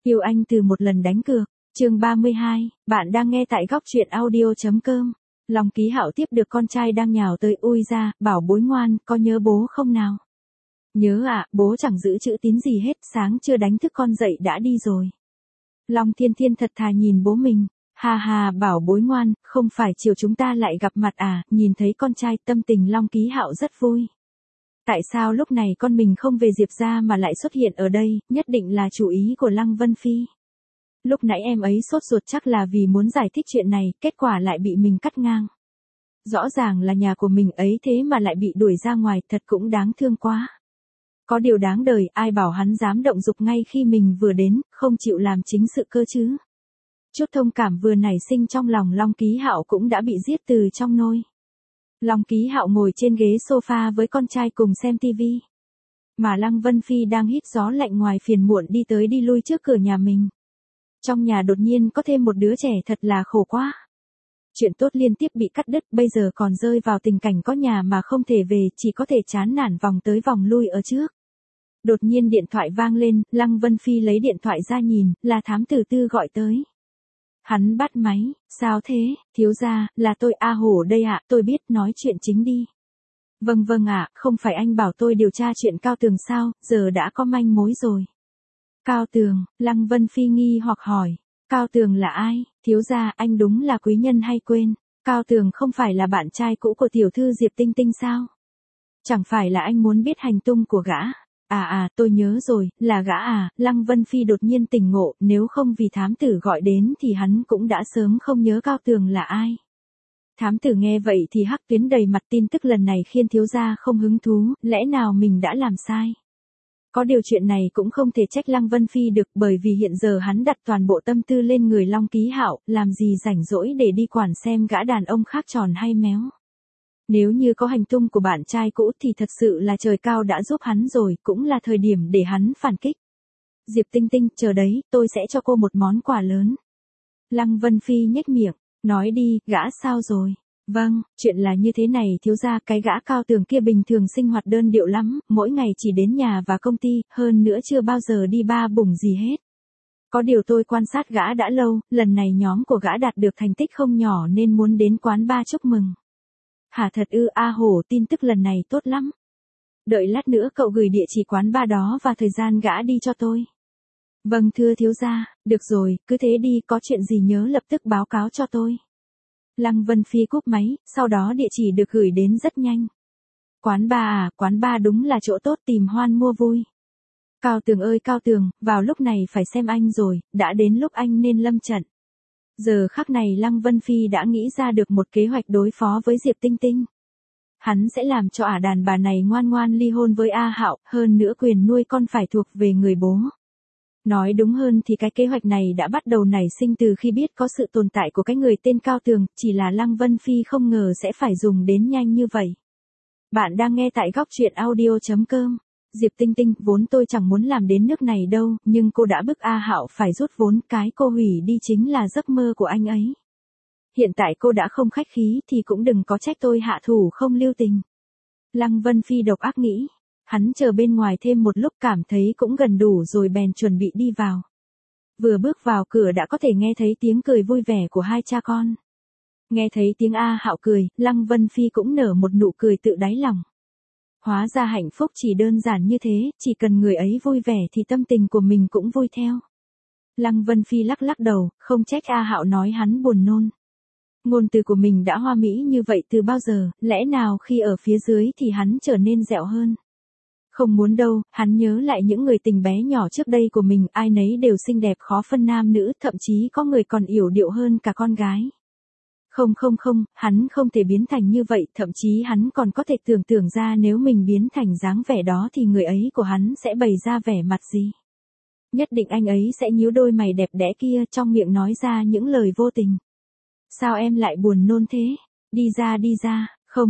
Yêu anh từ một lần đánh cược. Chương 32, bạn đang nghe tại góc truyện audio.com. Long Ký Hạo tiếp được con trai đang nhào tới, ui ra, bảo bối ngoan, có nhớ bố không nào? Nhớ ạ, bố chẳng giữ chữ tín gì hết, sáng chưa đánh thức con dậy đã đi rồi. Long Thiên Thiên thật thà nhìn bố mình, ha ha, bảo bối ngoan, không phải chiều chúng ta lại gặp mặt à? Nhìn thấy con trai, tâm tình Long Ký Hạo rất vui. Tại sao lúc này con mình không về Diệp gia mà lại xuất hiện ở đây, nhất định là chủ ý của Lăng Vân Phi. Lúc nãy em ấy sốt ruột chắc là vì muốn giải thích chuyện này, kết quả lại bị mình cắt ngang. Rõ ràng là nhà của mình ấy thế mà lại bị đuổi ra ngoài, thật cũng đáng thương quá. Có điều đáng đời, ai bảo hắn dám động dục ngay khi mình vừa đến, không chịu làm chính sự cơ chứ. Chút thông cảm vừa nảy sinh trong lòng Long Ký Hạo cũng đã bị giết từ trong nôi. Long Ký Hạo ngồi trên ghế sofa với con trai cùng xem tivi. Mà Lăng Vân Phi đang hít gió lạnh ngoài phiền muộn đi tới đi lui trước cửa nhà mình. Trong nhà đột nhiên có thêm một đứa trẻ thật là khổ quá. Chuyện tốt liên tiếp bị cắt đứt, bây giờ còn rơi vào tình cảnh có nhà mà không thể về, chỉ có thể chán nản vòng tới vòng lui ở trước. Đột nhiên điện thoại vang lên, Lăng Vân Phi lấy điện thoại ra nhìn, là thám tử Tư gọi tới. Hắn bắt máy, sao thế, thiếu gia, là tôi A Hổ đây ạ, tôi biết, nói chuyện chính đi. Vâng vâng ạ, không phải anh bảo tôi điều tra chuyện Cao Tường sao, giờ đã có manh mối rồi. Cao Tường, Lăng Vân Phi nghi hoặc hỏi, Cao Tường là ai, thiếu gia, anh đúng là quý nhân hay quên, Cao Tường không phải là bạn trai cũ của tiểu thư Diệp Tinh Tinh sao? Chẳng phải là anh muốn biết hành tung của gã? Tôi nhớ rồi, là gã à? Lăng Vân Phi đột nhiên tỉnh ngộ, nếu không vì thám tử gọi đến thì hắn cũng đã sớm không nhớ Cao Tường là ai. Thám tử nghe vậy thì hắc tuyến đầy mặt, tin tức lần này khiến thiếu gia không hứng thú, lẽ nào mình đã làm sai? Có điều chuyện này cũng không thể trách Lăng Vân Phi được, bởi vì hiện giờ hắn đặt toàn bộ tâm tư lên người Long Ký Hạo, làm gì rảnh rỗi để đi quản xem gã đàn ông khác tròn hay méo. Nếu như có hành tung của bạn trai cũ thì thật sự là trời cao đã giúp hắn rồi, cũng là thời điểm để hắn phản kích. Diệp Tinh Tinh, chờ đấy, tôi sẽ cho cô một món quà lớn. Lăng Vân Phi nhếch miệng, nói đi, gã sao rồi? Vâng, chuyện là như thế này thiếu gia, cái gã Cao Tường kia bình thường sinh hoạt đơn điệu lắm, mỗi ngày chỉ đến nhà và công ty, hơn nữa chưa bao giờ đi ba bủng gì hết. Có điều tôi quan sát gã đã lâu, lần này nhóm của gã đạt được thành tích không nhỏ nên muốn đến quán bar chúc mừng. Hả thật ư? A Hổ, tin tức lần này tốt lắm. Đợi lát nữa cậu gửi địa chỉ quán bar đó và thời gian gã đi cho tôi. Vâng thưa thiếu gia, được rồi, cứ thế đi, có chuyện gì nhớ lập tức báo cáo cho tôi. Lăng Vân Phi cúp máy, sau đó địa chỉ được gửi đến rất nhanh. Quán bar à, quán bar đúng là chỗ tốt tìm hoan mua vui. Cao Tường ơi Cao Tường, vào lúc này phải xem anh rồi, đã đến lúc anh nên lâm trận. Giờ khắc này Lăng Vân Phi đã nghĩ ra được một kế hoạch đối phó với Diệp Tinh Tinh. Hắn sẽ làm cho ả đàn bà này ngoan ngoan ly hôn với A Hạo, hơn nữa quyền nuôi con phải thuộc về người bố. Nói đúng hơn thì cái kế hoạch này đã bắt đầu nảy sinh từ khi biết có sự tồn tại của cái người tên Cao Tường, chỉ là Lăng Vân Phi không ngờ sẽ phải dùng đến nhanh như vậy. Bạn đang nghe tại góc truyện audio.com. Diệp Tinh Tinh, vốn tôi chẳng muốn làm đến nước này đâu, nhưng cô đã bức A Hạo phải rút vốn, cái cô hủy đi chính là giấc mơ của anh ấy. Hiện tại cô đã không khách khí thì cũng đừng có trách tôi hạ thủ không lưu tình. Lăng Vân Phi độc ác nghĩ. Hắn chờ bên ngoài thêm một lúc cảm thấy cũng gần đủ rồi bèn chuẩn bị đi vào. Vừa bước vào cửa đã có thể nghe thấy tiếng cười vui vẻ của hai cha con. Nghe thấy tiếng A Hạo cười, Lăng Vân Phi cũng nở một nụ cười tự đáy lòng. Hóa ra hạnh phúc chỉ đơn giản như thế, chỉ cần người ấy vui vẻ thì tâm tình của mình cũng vui theo. Lăng Vân Phi lắc lắc đầu, không trách A Hạo nói hắn buồn nôn. Ngôn từ của mình đã hoa mỹ như vậy từ bao giờ, lẽ nào khi ở phía dưới thì hắn trở nên dẻo hơn. Không muốn đâu, hắn nhớ lại những người tình bé nhỏ trước đây của mình, ai nấy đều xinh đẹp khó phân nam nữ, thậm chí có người còn yểu điệu hơn cả con gái. Không, hắn không thể biến thành như vậy, thậm chí hắn còn có thể tưởng tượng ra nếu mình biến thành dáng vẻ đó thì người ấy của hắn sẽ bày ra vẻ mặt gì. Nhất định anh ấy sẽ nhíu đôi mày đẹp đẽ kia, trong miệng nói ra những lời vô tình. Sao em lại buồn nôn thế? Đi ra,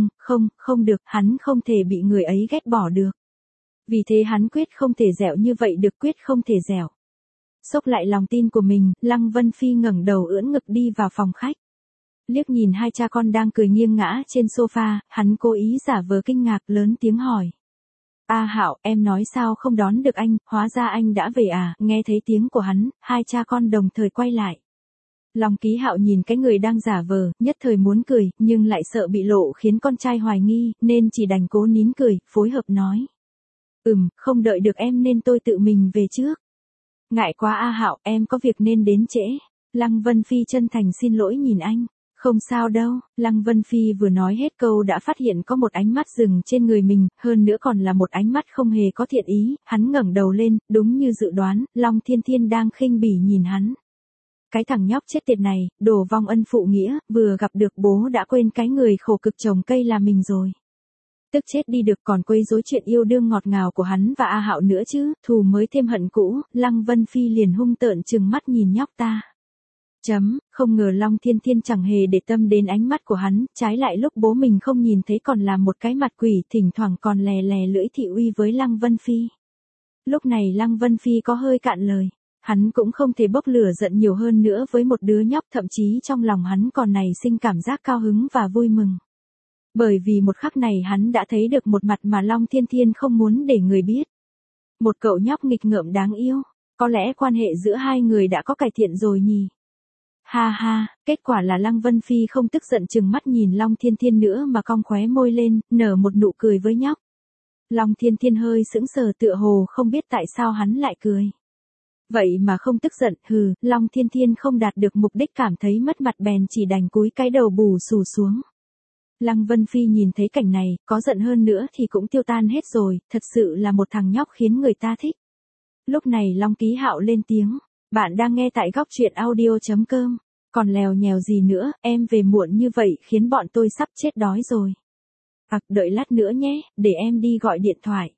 không được, hắn không thể bị người ấy ghét bỏ được. Vì thế hắn quyết không thể dẻo như vậy được, quyết không thể dẻo. Xốc lại lòng tin của mình, Lăng Vân Phi ngẩng đầu ưỡn ngực đi vào phòng khách. Liếc nhìn hai cha con đang cười nghiêng ngã trên sofa, hắn cố ý giả vờ kinh ngạc lớn tiếng hỏi. A Hạo, em nói sao không đón được anh, hóa ra anh đã về à, nghe thấy tiếng của hắn, hai cha con đồng thời quay lại. Long Ký Hạo nhìn cái người đang giả vờ, nhất thời muốn cười, nhưng lại sợ bị lộ khiến con trai hoài nghi, nên chỉ đành cố nín cười, phối hợp nói. Không đợi được em nên tôi tự mình về trước. Ngại quá A Hạo, em có việc nên đến trễ. Lăng Vân Phi chân thành xin lỗi nhìn anh. Không sao đâu, Lăng Vân Phi vừa nói hết câu đã phát hiện có một ánh mắt dừng trên người mình, hơn nữa còn là một ánh mắt không hề có thiện ý, hắn ngẩng đầu lên, đúng như dự đoán, Long Thiên Thiên đang khinh bỉ nhìn hắn. Cái thằng nhóc chết tiệt này, đồ vong ân phụ nghĩa, vừa gặp được bố đã quên cái người khổ cực trồng cây là mình rồi. Tức chết đi được, còn quấy rối chuyện yêu đương ngọt ngào của hắn và A Hạo nữa chứ, thù mới thêm hận cũ, Lăng Vân Phi liền hung tợn trừng mắt nhìn nhóc ta. Không ngờ Long Thiên Thiên chẳng hề để tâm đến ánh mắt của hắn, trái lại lúc bố mình không nhìn thấy còn làm một cái mặt quỷ, thỉnh thoảng còn lè lè lưỡi thị uy với Lăng Vân Phi. Lúc này Lăng Vân Phi có hơi cạn lời, hắn cũng không thể bốc lửa giận nhiều hơn nữa với một đứa nhóc, thậm chí trong lòng hắn còn nảy sinh cảm giác cao hứng và vui mừng. Bởi vì một khắc này hắn đã thấy được một mặt mà Long Thiên Thiên không muốn để người biết. Một cậu nhóc nghịch ngợm đáng yêu, có lẽ quan hệ giữa hai người đã có cải thiện rồi nhỉ. Ha ha, kết quả là Lăng Vân Phi không tức giận chừng mắt nhìn Long Thiên Thiên nữa mà cong khóe môi lên, nở một nụ cười với nhóc. Long Thiên Thiên hơi sững sờ tựa hồ không biết tại sao hắn lại cười. Vậy mà không tức giận, Long Thiên Thiên không đạt được mục đích cảm thấy mất mặt bèn chỉ đành cúi cái đầu bù xù xuống. Lăng Vân Phi nhìn thấy cảnh này, có giận hơn nữa thì cũng tiêu tan hết rồi, thật sự là một thằng nhóc khiến người ta thích. Lúc này Long Ký Hạo lên tiếng, bạn đang nghe tại góc truyện audio.com, còn lèo nhèo gì nữa, em về muộn như vậy khiến bọn tôi sắp chết đói rồi. Đợi lát nữa nhé, để em đi gọi điện thoại.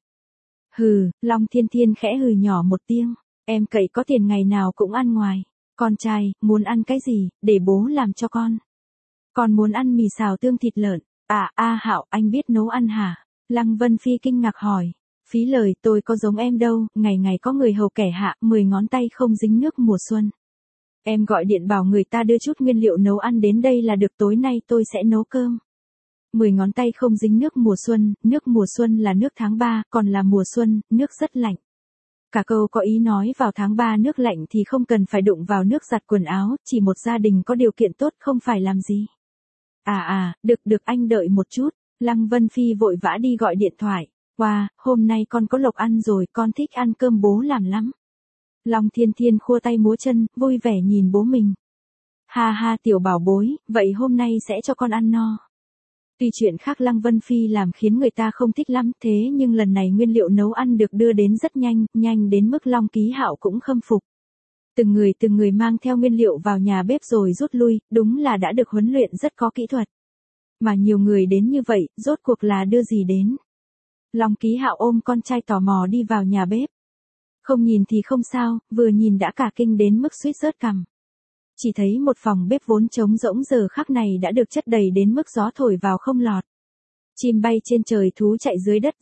Long Thiên Thiên khẽ hừ nhỏ một tiếng, em cậy có tiền ngày nào cũng ăn ngoài. Con trai, muốn ăn cái gì, để bố làm cho con. Con muốn ăn mì xào tương thịt lợn. A Hạo, anh biết nấu ăn hả? Lăng Vân Phi kinh ngạc hỏi. Phí lời, tôi có giống em đâu, ngày ngày có người hầu kẻ hạ, 10 ngón tay không dính nước mùa xuân. Em gọi điện bảo người ta đưa chút nguyên liệu nấu ăn đến đây là được, tối nay tôi sẽ nấu cơm. 10 ngón tay không dính nước mùa xuân là nước tháng 3, còn là mùa xuân, nước rất lạnh. Cả câu có ý nói vào tháng 3 nước lạnh thì không cần phải đụng vào nước giặt quần áo, chỉ một gia đình có điều kiện tốt không phải làm gì. Được anh đợi một chút, Lăng Vân Phi vội vã đi gọi điện thoại. Wow, hôm nay con có lộc ăn rồi, con thích ăn cơm bố làm lắm. Long Thiên Thiên khua tay múa chân, vui vẻ nhìn bố mình. Ha ha tiểu bảo bối, vậy hôm nay sẽ cho con ăn no. Tuy chuyện khác Lăng Vân Phi làm khiến người ta không thích lắm, thế nhưng lần này nguyên liệu nấu ăn được đưa đến rất nhanh đến mức Long Ký Hạo cũng khâm phục. Từng người mang theo nguyên liệu vào nhà bếp rồi rút lui, đúng là đã được huấn luyện rất có kỹ thuật. Mà nhiều người đến như vậy, rốt cuộc là đưa gì đến? Long Ký Hạo ôm con trai tò mò đi vào nhà bếp. Không nhìn thì không sao, vừa nhìn đã cả kinh đến mức suýt rớt cằm. Chỉ thấy một phòng bếp vốn trống rỗng giờ khắc này đã được chất đầy đến mức gió thổi vào không lọt. Chim bay trên trời, thú chạy dưới đất,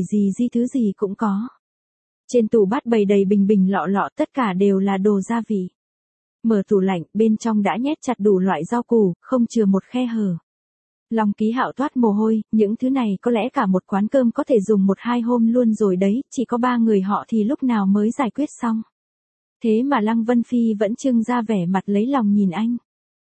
gì thứ gì cũng có. Trên tủ bát bày đầy bình lọ tất cả đều là đồ gia vị. Mở tủ lạnh, bên trong đã nhét chặt đủ loại rau củ, không chừa một khe hở. Long Ký Hạo toát mồ hôi, những thứ này có lẽ cả một quán cơm có thể dùng 1-2 hôm luôn rồi đấy, chỉ có 3 người họ thì lúc nào mới giải quyết xong. Thế mà Lăng Vân Phi vẫn trưng ra vẻ mặt lấy lòng nhìn anh.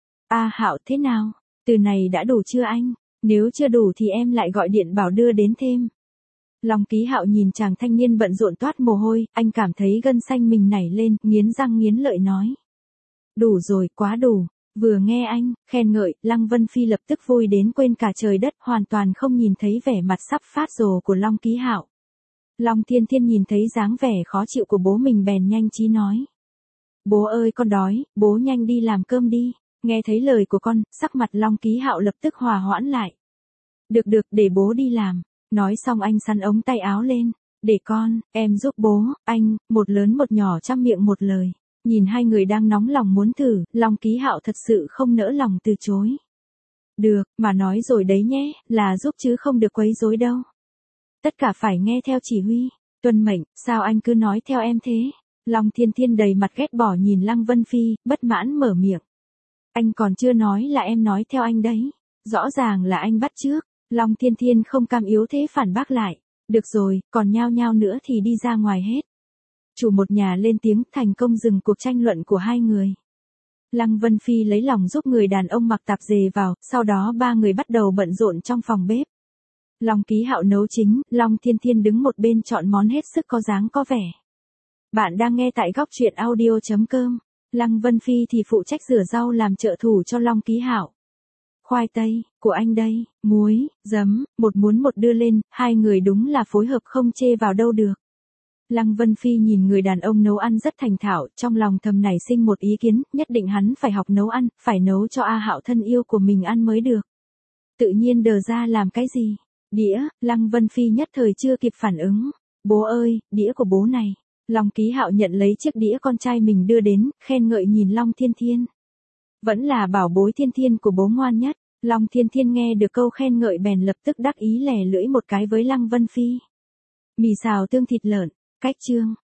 Hạo thế nào? Từ này đã đủ chưa anh? Nếu chưa đủ thì em lại gọi điện bảo đưa đến thêm. Long Ký Hạo nhìn chàng thanh niên bận rộn toát mồ hôi, anh cảm thấy gân xanh mình nảy lên, nghiến răng nghiến lợi nói. Đủ rồi, quá đủ. Vừa nghe anh khen ngợi, Lăng Vân Phi lập tức vui đến quên cả trời đất, hoàn toàn không nhìn thấy vẻ mặt sắp phát rồ của Long Ký Hạo. Long Thiên Thiên nhìn thấy dáng vẻ khó chịu của bố mình bèn nhanh trí nói. Bố ơi con đói, bố nhanh đi làm cơm đi. Nghe thấy lời của con, sắc mặt Long Ký Hạo lập tức hòa hoãn lại. Được, để bố đi làm. Nói xong anh xắn ống tay áo lên. Để con, em giúp bố, anh, một lớn một nhỏ chăm miệng một lời. Nhìn hai người đang nóng lòng muốn thử, Long Ký Hạo thật sự không nỡ lòng từ chối. Được, mà nói rồi đấy nhé, là giúp chứ không được quấy rối đâu. Tất cả phải nghe theo chỉ huy, tuân mệnh, sao anh cứ nói theo em thế? Long Thiên Thiên đầy mặt ghét bỏ nhìn Lăng Vân Phi, bất mãn mở miệng. Anh còn chưa nói là em nói theo anh đấy. Rõ ràng là anh bắt chước. Long Thiên Thiên không cam yếu thế phản bác lại. Được rồi, còn nhao nhao nữa thì đi ra ngoài hết. Chủ một nhà lên tiếng thành công dừng cuộc tranh luận của hai người. Lăng Vân Phi lấy lòng giúp người đàn ông mặc tạp dề vào, sau đó ba người bắt đầu bận rộn trong phòng bếp. Long Ký Hạo nấu chính, Long Thiên Thiên đứng một bên chọn món hết sức có dáng có vẻ. Bạn đang nghe tại góc truyện audio.com. Lăng Vân Phi thì phụ trách rửa rau làm trợ thủ cho Long Ký Hạo. Khoai tây, của anh đây, muối, giấm, một muốn một đưa lên, hai người đúng là phối hợp không chê vào đâu được. Lăng Vân Phi nhìn người đàn ông nấu ăn rất thành thạo, trong lòng thầm nảy sinh một ý kiến, nhất định hắn phải học nấu ăn, phải nấu cho A Hạo thân yêu của mình ăn mới được. Tự nhiên đờ ra làm cái gì? Đĩa, Lăng Vân Phi nhất thời chưa kịp phản ứng. Bố ơi, đĩa của bố này. Long Ký Hạo nhận lấy chiếc đĩa con trai mình đưa đến, khen ngợi nhìn Long Thiên Thiên. Vẫn là bảo bối Thiên Thiên của bố ngoan nhất. Long Thiên Thiên nghe được câu khen ngợi bèn lập tức đắc ý lè lưỡi một cái với Lăng Vân Phi. Mì xào tương thịt lợn, cách chương.